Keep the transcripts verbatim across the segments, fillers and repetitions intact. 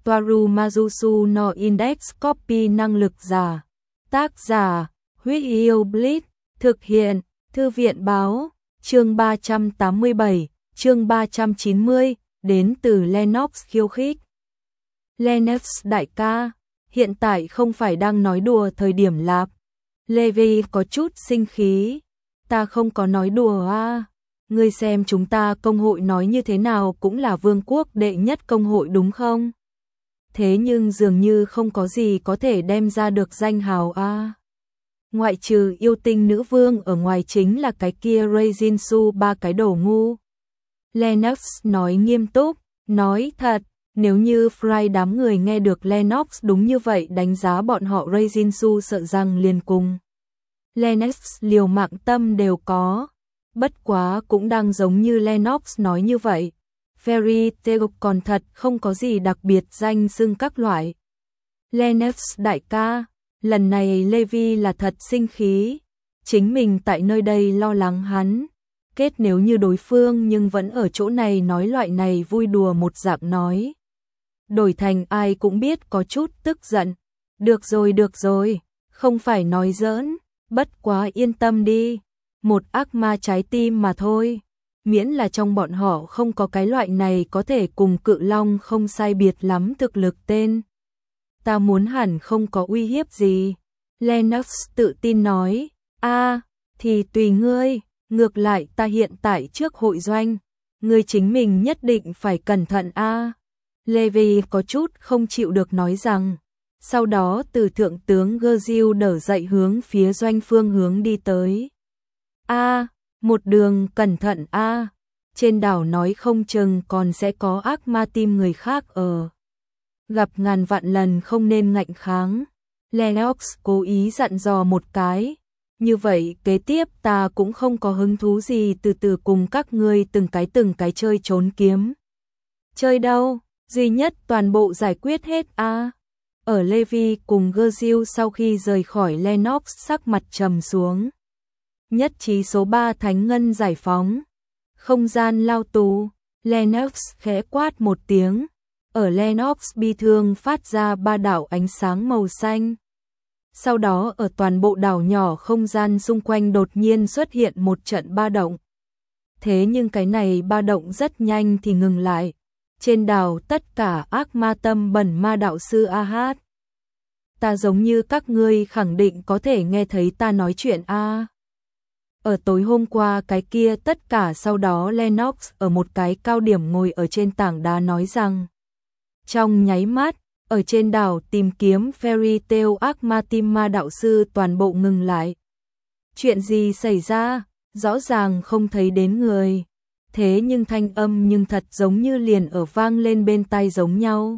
Toaru Majusu no Index Copy năng lực giả. Tác giả, Huyết Yêu Blitz, thực hiện, Thư viện báo, chương ba trăm tám mươi bảy, chương ba trăm chín mươi, đến từ Lennox khiêu khích. Lennox đại ca, hiện tại không phải đang nói đùa thời điểm lạp. Levi có chút sinh khí. Ta không có nói đùa à. Ngươi xem chúng ta công hội nói như thế nào cũng là vương quốc đệ nhất công hội đúng không? Thế nhưng dường như không có gì có thể đem ra được danh hào à. Ngoại trừ yêu tinh nữ vương ở ngoài chính là cái kia Reijinsu ba cái đồ ngu. Lennox nói nghiêm túc, nói thật, nếu như Fry đám người nghe được Lennox đúng như vậy đánh giá bọn họ Reijinsu sợ rằng liền cùng. Lennox liều mạng tâm đều có, bất quá cũng đang giống như Lennox nói như vậy. Fairy Tail còn thật không có gì đặc biệt danh xưng các loại. Lennox đại ca, lần này Levi là thật sinh khí, chính mình tại nơi đây lo lắng hắn. Kết nếu như đối phương nhưng vẫn ở chỗ này nói loại này vui đùa một dạng nói. Đổi thành ai cũng biết có chút tức giận. Được rồi được rồi, không phải nói giỡn, bất quá yên tâm đi. Một ác ma trái tim mà thôi. Miễn là trong bọn họ không có cái loại này có thể cùng cự long không sai biệt lắm thực lực tên. Ta muốn hẳn không có uy hiếp gì. Lennox tự tin nói, a thì tùy ngươi, ngược lại ta hiện tại trước hội doanh. Ngươi chính mình nhất định phải cẩn thận a. Levi có chút không chịu được nói rằng. Sau đó từ thượng tướng Gerziu đỡ dậy hướng phía doanh phương hướng đi tới. A, một đường cẩn thận a. Trên đảo nói không chừng còn sẽ có ác ma tim người khác ở. Gặp ngàn vạn lần không nên ngạnh kháng. Lennox cố ý dặn dò một cái. Như vậy kế tiếp ta cũng không có hứng thú gì từ từ cùng các ngươi từng cái từng cái chơi trốn kiếm. Chơi đâu, duy nhất toàn bộ giải quyết hết a. Ở Levi cùng Gerziu sau khi rời khỏi Lennox sắc mặt trầm xuống. Nhất trí số ba thánh ngân giải phóng. Không gian lao tù, Lennox khẽ quát một tiếng. Ở Lennox bi thương phát ra ba đạo ánh sáng màu xanh. Sau đó ở toàn bộ đảo nhỏ không gian xung quanh đột nhiên xuất hiện một trận ba động. Thế nhưng cái này ba động rất nhanh thì ngừng lại. Trên đảo tất cả ác ma tâm bẩn ma đạo sư Ahad. Ta giống như các ngươi khẳng định có thể nghe thấy ta nói chuyện a. Ở tối hôm qua cái kia tất cả sau đó Lennox ở một cái cao điểm ngồi ở trên tảng đá nói rằng. Trong nháy mắt, ở trên đảo tìm kiếm Fairy Tail ác ma tim ma đạo sư toàn bộ ngừng lại. Chuyện gì xảy ra? Rõ ràng không thấy đến người. Thế nhưng thanh âm nhưng thật giống như liền ở vang lên bên tai giống nhau.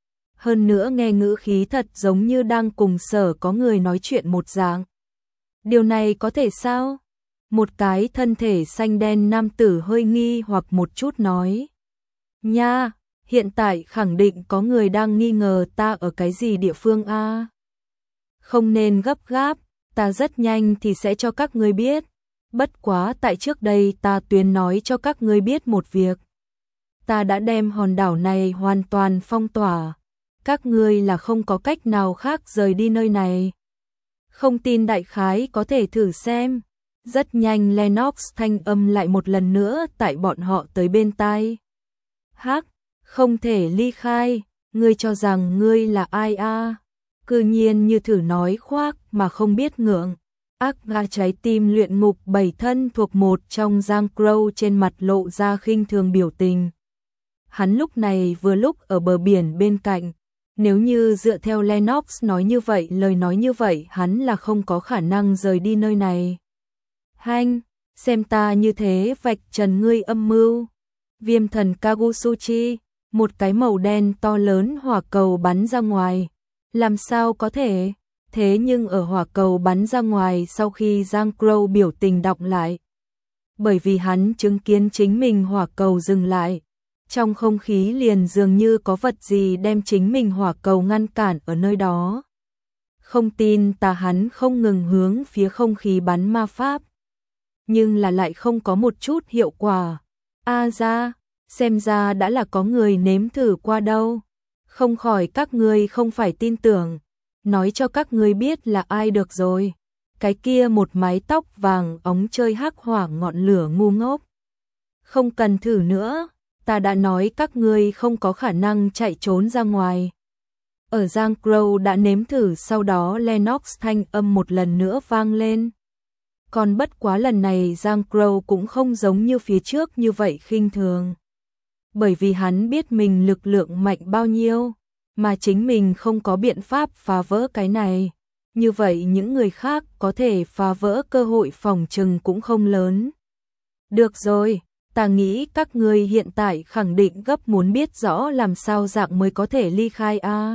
Hơn nữa nghe ngữ khí thật giống như đang cùng sở có người nói chuyện một dạng. Điều này có thể sao? Một cái thân thể xanh đen nam tử hơi nghi hoặc một chút nói. Nha, hiện tại khẳng định có người đang nghi ngờ ta ở cái gì địa phương a. Không nên gấp gáp, ta rất nhanh thì sẽ cho các ngươi biết. Bất quá tại trước đây ta tuyên nói cho các ngươi biết một việc. Ta đã đem hòn đảo này hoàn toàn phong tỏa. Các ngươi là không có cách nào khác rời đi nơi này. Không tin đại khái có thể thử xem. Rất nhanh Lennox thanh âm lại một lần nữa tại bọn họ tới bên tai. Hắc, không thể ly khai, ngươi cho rằng ngươi là ai a? Cư nhiên như thử nói khoác mà không biết ngượng. Ác ma trái tim luyện ngục bảy thân thuộc một trong Giang Crow trên mặt lộ ra khinh thường biểu tình. Hắn lúc này vừa lúc ở bờ biển bên cạnh. Nếu như dựa theo Lennox nói như vậy, lời nói như vậy hắn là không có khả năng rời đi nơi này. Hanh, xem ta như thế vạch trần ngươi âm mưu. Viêm thần Kagusuchi, một cái màu đen to lớn hỏa cầu bắn ra ngoài. Làm sao có thể? Thế nhưng ở hỏa cầu bắn ra ngoài sau khi Giang Crow biểu tình đọc lại. Bởi vì hắn chứng kiến chính mình hỏa cầu dừng lại. Trong không khí liền dường như có vật gì đem chính mình hỏa cầu ngăn cản ở nơi đó. Không tin ta, hắn không ngừng hướng phía không khí bắn ma pháp. Nhưng là lại không có một chút hiệu quả. A ra, xem ra đã là có người nếm thử qua đâu. Không khỏi các ngươi không phải tin tưởng, nói cho các ngươi biết là ai được rồi. Cái kia một mái tóc vàng óng chơi hắc hỏa ngọn lửa ngu ngốc. Không cần thử nữa, ta đã nói các ngươi không có khả năng chạy trốn ra ngoài. Ở Giang Crow đã nếm thử, sau đó Lennox thanh âm một lần nữa vang lên. Còn bất quá lần này Giang Crow cũng không giống như phía trước như vậy khinh thường. Bởi vì hắn biết mình lực lượng mạnh bao nhiêu, mà chính mình không có biện pháp phá vỡ cái này. Như vậy những người khác có thể phá vỡ cơ hội phòng trừng cũng không lớn. Được rồi, ta nghĩ các ngươi hiện tại khẳng định gấp muốn biết rõ làm sao dạng mới có thể ly khai a.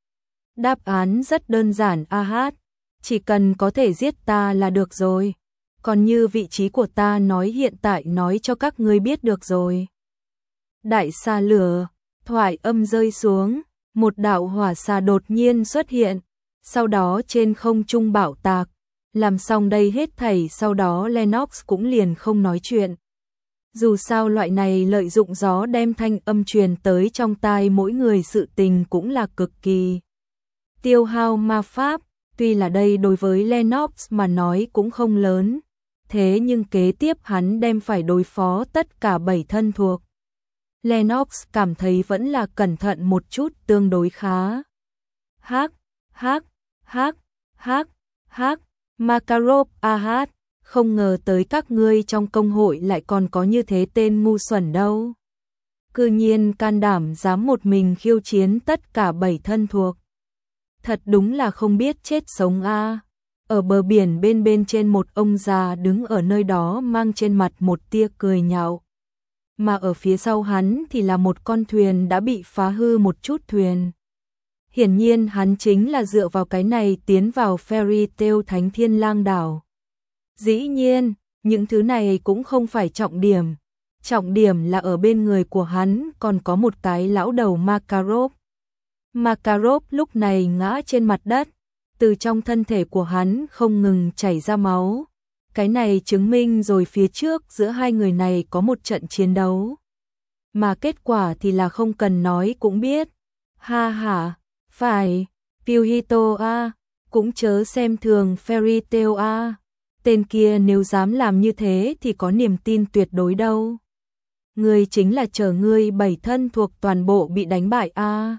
Đáp án rất đơn giản a hát, chỉ cần có thể giết ta là được rồi. Còn như vị trí của ta nói hiện tại nói cho các ngươi biết được rồi. Đại xà lửa, thoại âm rơi xuống, một đạo hỏa xà đột nhiên xuất hiện, sau đó trên không trung bạo tạc, làm xong đây hết thảy sau đó Lennox cũng liền không nói chuyện. Dù sao loại này lợi dụng gió đem thanh âm truyền tới trong tai mỗi người sự tình cũng là cực kỳ tiêu hao ma pháp, tuy là đây đối với Lennox mà nói cũng không lớn, thế nhưng kế tiếp hắn đem phải đối phó tất cả bảy thân thuộc. Lennox cảm thấy vẫn là cẩn thận một chút tương đối khá. Hắc, hắc, hắc, hắc, hắc, Makarov a hát, không ngờ tới các ngươi trong công hội lại còn có như thế tên ngu xuẩn đâu. Cư nhiên can đảm dám một mình khiêu chiến tất cả bảy thân thuộc. Thật đúng là không biết chết sống a. Ở bờ biển bên bên trên một ông già đứng ở nơi đó mang trên mặt một tia cười nhạo. Mà ở phía sau hắn thì là một con thuyền đã bị phá hư một chút thuyền. Hiển nhiên hắn chính là dựa vào cái này tiến vào Fairy Tail Thánh Thiên Lang đảo. Dĩ nhiên, những thứ này cũng không phải trọng điểm. Trọng điểm là ở bên người của hắn còn có một cái lão đầu Makarov. Makarov lúc này ngã trên mặt đất, từ trong thân thể của hắn không ngừng chảy ra máu. Cái này chứng minh rồi phía trước giữa hai người này có một trận chiến đấu. Mà kết quả thì là không cần nói cũng biết. Ha ha, phải, Pyuhito a, cũng chớ xem thường Fairy Tail a. Tên kia nếu dám làm như thế thì có niềm tin tuyệt đối đâu. Ngươi chính là chờ ngươi bảy thân thuộc toàn bộ bị đánh bại a.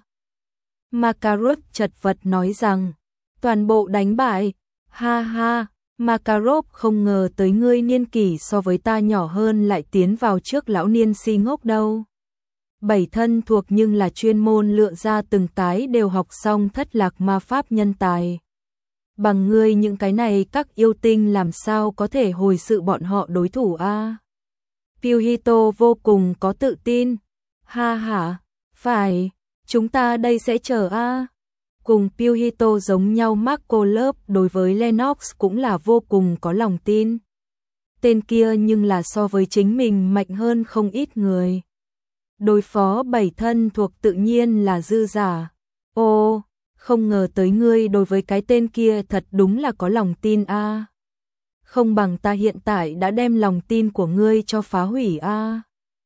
Makarov chật vật nói rằng, toàn bộ đánh bại, ha ha. Makarov không ngờ tới ngươi niên kỷ so với ta nhỏ hơn lại tiến vào trước lão niên si ngốc đâu. Bảy thân thuộc nhưng là chuyên môn lựa ra từng cái đều học xong thất lạc ma pháp nhân tài. Bằng ngươi những cái này các yêu tinh làm sao có thể hồi sự bọn họ đối thủ a? À? Pyuhito vô cùng có tự tin. Ha ha, phải, chúng ta đây sẽ chờ a. À? Cùng Pyuhito giống nhau Marco Lớp đối với Lennox cũng là vô cùng có lòng tin. Tên kia nhưng là so với chính mình mạnh hơn không ít người. Đối phó bảy thân thuộc tự nhiên là dư giả. Ô, không ngờ tới ngươi đối với cái tên kia thật đúng là có lòng tin a. À. Không bằng ta hiện tại đã đem lòng tin của ngươi cho phá hủy a. À.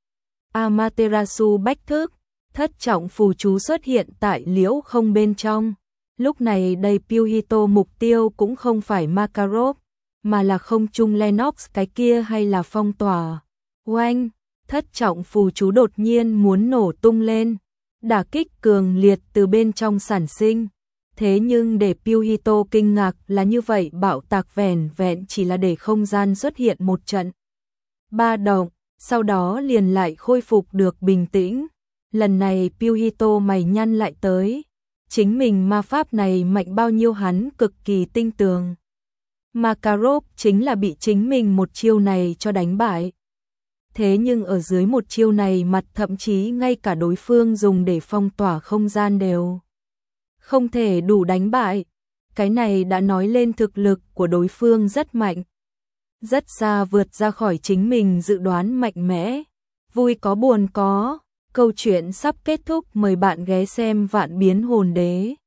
Amaterasu bách thức. Thất trọng phù chú xuất hiện tại liễu không bên trong. Lúc này đây Pyuhito mục tiêu cũng không phải Makarov, mà là không trung Lennox cái kia hay là phong tỏa. Oanh, thất trọng phù chú đột nhiên muốn nổ tung lên. Đả kích cường liệt từ bên trong sản sinh. Thế nhưng để Pyuhito kinh ngạc là như vậy bạo tạc vẻn vẹn chỉ là để không gian xuất hiện một trận ba động, sau đó liền lại khôi phục được bình tĩnh. Lần này Pyuhito mày nhăn lại tới, chính mình ma pháp này mạnh bao nhiêu hắn cực kỳ tinh tường. Makarov chính là bị chính mình một chiêu này cho đánh bại. Thế nhưng ở dưới một chiêu này mặt thậm chí ngay cả đối phương dùng để phong tỏa không gian đều không thể đủ đánh bại. Cái này đã nói lên thực lực của đối phương rất mạnh. Rất xa vượt ra khỏi chính mình dự đoán mạnh mẽ. Vui có buồn có. Câu chuyện sắp kết thúc, mời bạn ghé xem Vạn Biến Hồn Đế.